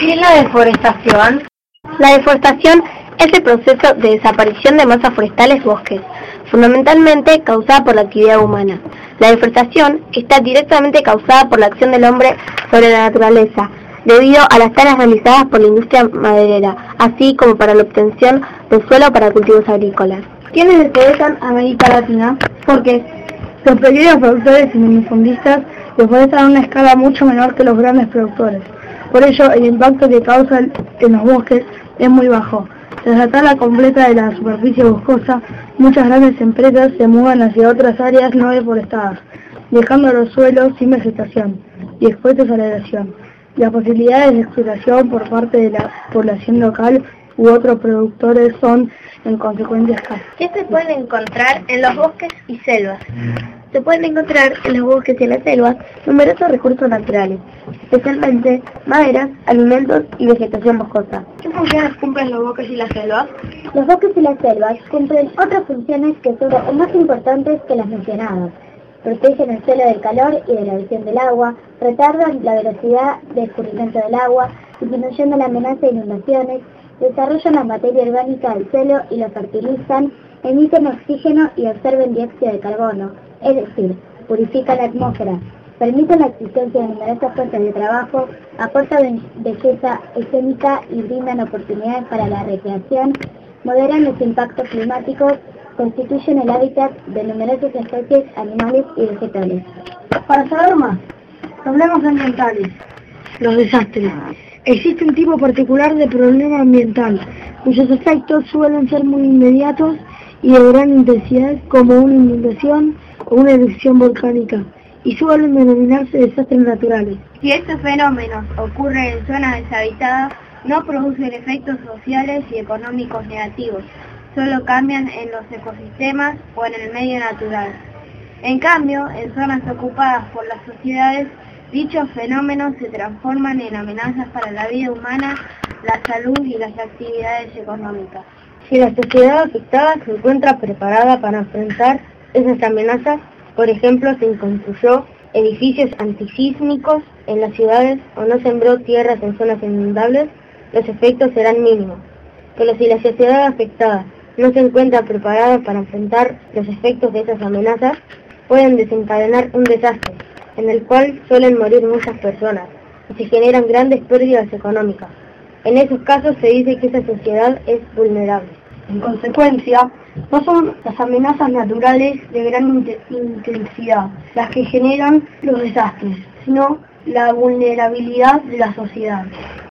¿Qué es la deforestación? La deforestación es el proceso de desaparición de masas forestales bosques, fundamentalmente causada por la actividad humana. La deforestación está directamente causada por la acción del hombre sobre la naturaleza, debido a las tareas realizadas por la industria maderera, así como para la obtención de suelo para cultivos agrícolas. ¿Quiénes deforestan América Latina? Porque los pequeños productores y minifundistas deforestan a una escala mucho menor que los grandes productores. Por ello, el impacto que causan en los bosques es muy bajo. Tras la tala completa de la superficie boscosa, muchas grandes empresas se mudan hacia otras áreas no deforestadas, dejando los suelos sin vegetación y expuestos a la erosión. Las posibilidades de explotación por parte de la población local u otros productores son, en consecuencia, escasas. ¿Qué se puede encontrar en los bosques y selvas? Se pueden encontrar en los bosques y en las selvas numerosos recursos naturales, especialmente maderas, alimentos y vegetación boscosa. ¿Qué funciones cumplen los bosques y las selvas? Los bosques y las selvas cumplen otras funciones que son más importantes que las mencionadas. Protegen el suelo del calor y de la erosión del agua, retardan la velocidad de escurrimiento del agua, disminuyendo la amenaza de inundaciones, desarrollan la materia orgánica del suelo y la fertilizan, emiten oxígeno y absorben dióxido de carbono, es decir, purifican la atmósfera, permiten la existencia de numerosas fuentes de trabajo, aportan belleza escénica y brindan oportunidades para la recreación, moderan los impactos climáticos, constituyen el hábitat de numerosas especies animales y vegetales. Para saber más, problemas ambientales. Los desastres. Existe un tipo particular de problema ambiental, cuyos efectos suelen ser muy inmediatos y de gran intensidad, como una inundación o una erupción volcánica, y suelen denominarse desastres naturales. Si estos fenómenos ocurren en zonas deshabitadas, no producen efectos sociales y económicos negativos, solo cambian en los ecosistemas o en el medio natural. En cambio, en zonas ocupadas por las sociedades, dichos fenómenos se transforman en amenazas para la vida humana, la salud y las actividades económicas. Si la sociedad afectada se encuentra preparada para enfrentar esas amenazas, por ejemplo, se construyó edificios antisísmicos en las ciudades o no sembró tierras en zonas inundables, los efectos serán mínimos. Pero si la sociedad afectada no se encuentra preparada para enfrentar los efectos de esas amenazas, pueden desencadenar un desastre, en el cual suelen morir muchas personas y se generan grandes pérdidas económicas. En esos casos se dice que esa sociedad es vulnerable. En consecuencia, no son las amenazas naturales de gran intensidad las que generan los desastres, sino la vulnerabilidad de la sociedad.